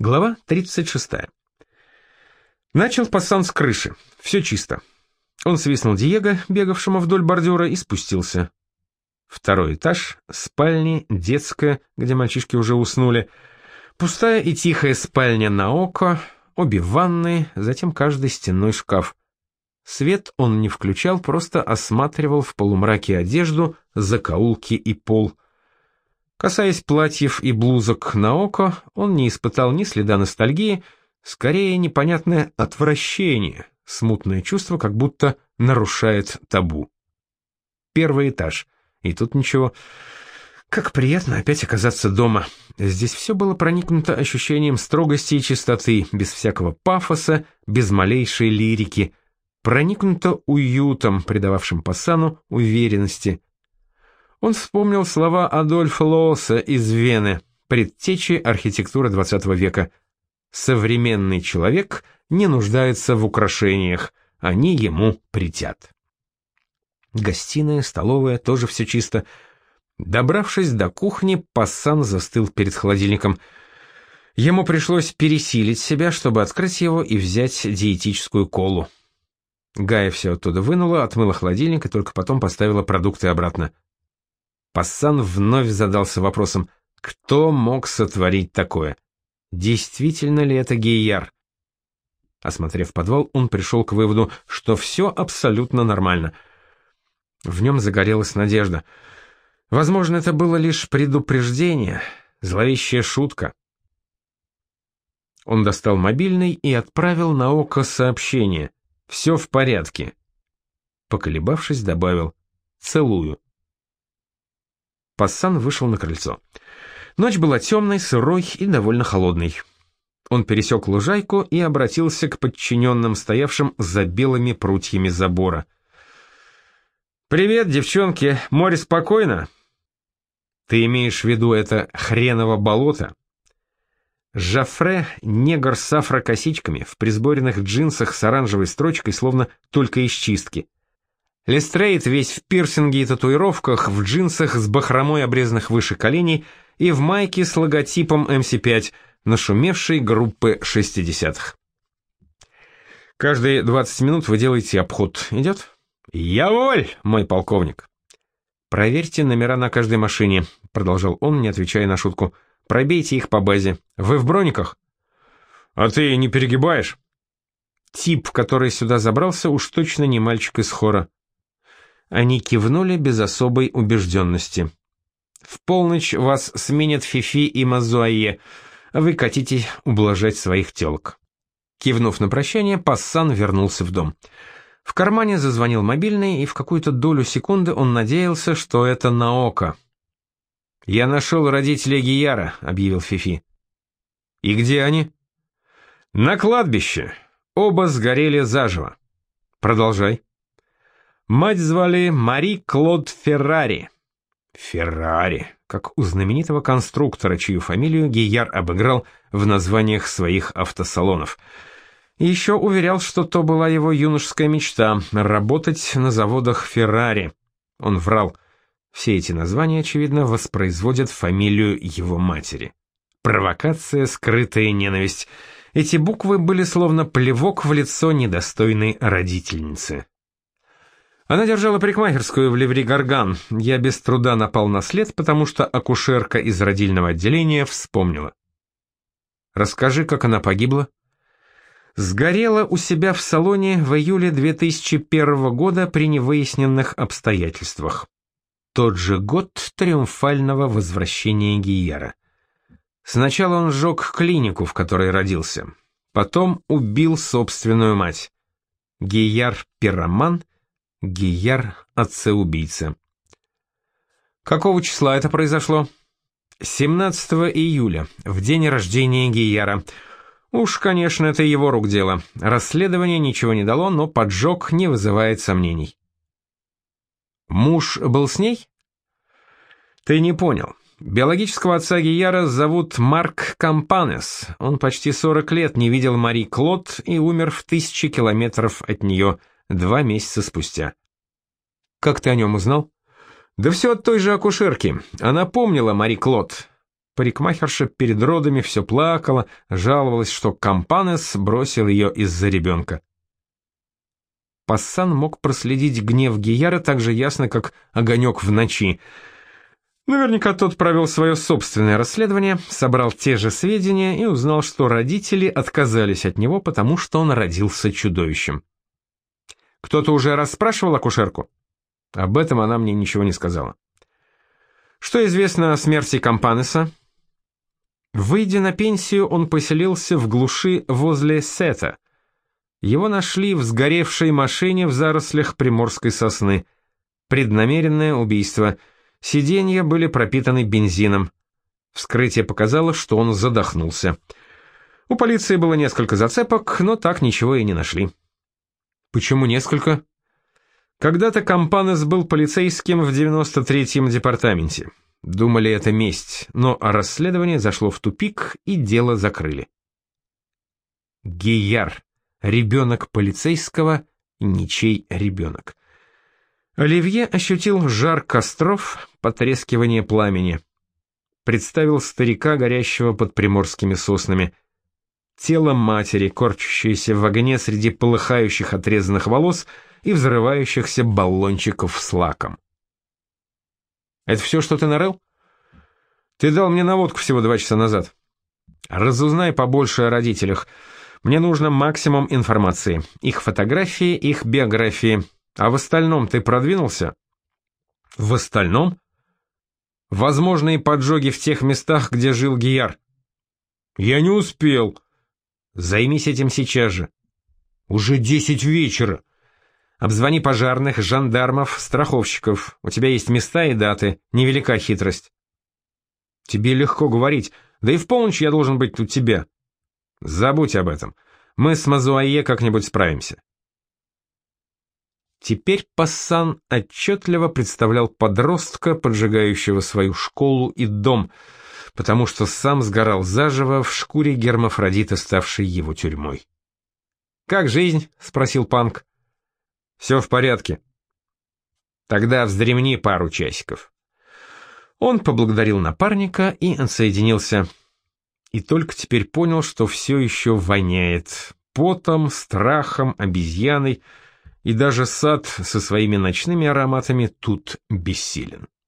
Глава 36. Начал пацан с крыши. Все чисто. Он свистнул Диего, бегавшему вдоль бордюра, и спустился. Второй этаж, спальни, детская, где мальчишки уже уснули, пустая и тихая спальня Наоко, обе ванные, затем каждый стенной шкаф. Свет он не включал, просто осматривал в полумраке одежду, закоулки и пол. Касаясь платьев и блузок Наоко, он не испытал ни следа ностальгии, скорее непонятное отвращение, смутное чувство, как будто нарушает табу. Первый этаж. И тут ничего. Как приятно опять оказаться дома. Здесь все было проникнуто ощущением строгости и чистоты, без всякого пафоса, без малейшей лирики. Проникнуто уютом, придававшим пацану уверенности. Он вспомнил слова Адольфа Лооса из Вены, предтечи архитектуры XX века. «Современный человек не нуждается в украшениях, они ему претят». Гостиная, столовая, тоже все чисто. Добравшись до кухни, пацан застыл перед холодильником. Ему пришлось пересилить себя, чтобы открыть его и взять диетическую колу. Гая все оттуда вынула, отмыла холодильник и только потом поставила продукты обратно. Пацан вновь задался вопросом, кто мог сотворить такое? Действительно ли это Гийяр? Осмотрев подвал, он пришел к выводу, что все абсолютно нормально. В нем загорелась надежда. Возможно, это было лишь предупреждение, зловещая шутка. Он достал мобильный и отправил Наоко сообщение. «Все в порядке». Поколебавшись, добавил «целую». Пацан вышел на крыльцо. Ночь была темной, сырой и довольно холодной. Он пересек лужайку и обратился к подчиненным, стоявшим за белыми прутьями забора. «Привет, девчонки, море спокойно?» «Ты имеешь в виду это хреново болото?» Жофре, негр с афрокосичками, в присборенных джинсах с оранжевой строчкой, словно только из чистки. Лестрейд весь в пирсинге и татуировках, в джинсах с бахромой, обрезанных выше коленей, и в майке с логотипом MC5, нашумевшей группы 60-х. «Каждые 20 минут вы делаете обход. Идет?» «Я воль, мой полковник!» «Проверьте номера на каждой машине», — продолжал он, не отвечая на шутку. «Пробейте их по базе. Вы в брониках?» «А ты не перегибаешь?» Тип, который сюда забрался, уж точно не мальчик из хора. Они кивнули без особой убежденности. «В полночь вас сменят Фифи и Мазуае, а вы катите ублажать своих телок». Кивнув на прощание, пацан вернулся в дом. В кармане зазвонил мобильный, и в какую-то долю секунды он надеялся, что это Наоко. «Я нашел родителей Гийяра», — объявил Фифи. «И где они?» «На кладбище. Оба сгорели заживо». «Продолжай». Мать звали Мари Клод Феррари. Феррари, как у знаменитого конструктора, чью фамилию Гийяр обыграл в названиях своих автосалонов. И еще уверял, что то была его юношеская мечта — работать на заводах Феррари. Он врал. Все эти названия, очевидно, воспроизводят фамилию его матери. Провокация, скрытая ненависть. Эти буквы были словно плевок в лицо недостойной родительницы. Она держала парикмахерскую в Ливри-Гарган. Я без труда напал на след, потому что акушерка из родильного отделения вспомнила. «Расскажи, как она погибла?» «Сгорела у себя в салоне в июле 2001 года при невыясненных обстоятельствах. Тот же год триумфального возвращения Гийяра. Сначала он сжег клинику, в которой родился. Потом убил собственную мать. Гийяр – пироман, Гийяр – отца-убийца». «Какого числа это произошло?» 17 июля, в день рождения Гийяра. Уж, конечно, это его рук дело. Расследование ничего не дало, но поджог не вызывает сомнений. «Муж был с ней?» «Ты не понял. Биологического отца Гийяра зовут Марк Кампанес. Он почти 40 лет не видел Мари Клод и умер в 1000 километров от нее 2 месяца спустя». «Как ты о нем узнал?» «Да все от той же акушерки. Она помнила Мари Клод. Парикмахерша перед родами все плакала, жаловалась, что Кампанес бросил ее из-за ребенка. Пассан мог проследить гнев Гияра так же ясно, как огонек в ночи. Наверняка тот провел свое собственное расследование, собрал те же сведения и узнал, что родители отказались от него, потому что он родился чудовищем. Кто-то уже расспрашивал акушерку? Об этом она мне ничего не сказала. Что известно о смерти Кампанеса? Выйдя на пенсию, он поселился в глуши возле Сета. Его нашли в сгоревшей машине в зарослях приморской сосны. Преднамеренное убийство. Сиденья были пропитаны бензином. Вскрытие показало, что он задохнулся. У полиции было несколько зацепок, но так ничего и не нашли. Почему несколько? Когда-то Кампанес был полицейским в 93-м департаменте. Думали, это месть, но расследование зашло в тупик, и дело закрыли. Гияр. Ребенок полицейского, ничей ребенок. Оливье ощутил жар костров, потрескивание пламени. Представил старика, горящего под приморскими соснами. Тело матери, корчащееся в огне среди полыхающих отрезанных волос и взрывающихся баллончиков с лаком. «Это все, что ты нарыл? Ты дал мне наводку всего 2 часа назад. Разузнай побольше о родителях. Мне нужно максимум информации. Их фотографии, их биографии. А в остальном ты продвинулся?» «В остальном?» «Возможные поджоги в тех местах, где жил Гияр». «Я не успел». «Займись этим сейчас же». «Уже 10 вечера». «Обзвони пожарных, жандармов, страховщиков. У тебя есть места и даты. Невелика хитрость». «Тебе легко говорить. Да и в полночь я должен быть у тебя». «Забудь об этом. Мы с Мазуае как-нибудь справимся». Теперь Пассан отчетливо представлял подростка, поджигающего свою школу и дом, потому что сам сгорал заживо в шкуре гермафродита, ставшей его тюрьмой. «Как жизнь?» — спросил Панк. «Все в порядке». «Тогда вздремни пару часиков». Он поблагодарил напарника и отсоединился. И только теперь понял, что все еще воняет потом, страхом, обезьяной, и даже сад со своими ночными ароматами тут бессилен.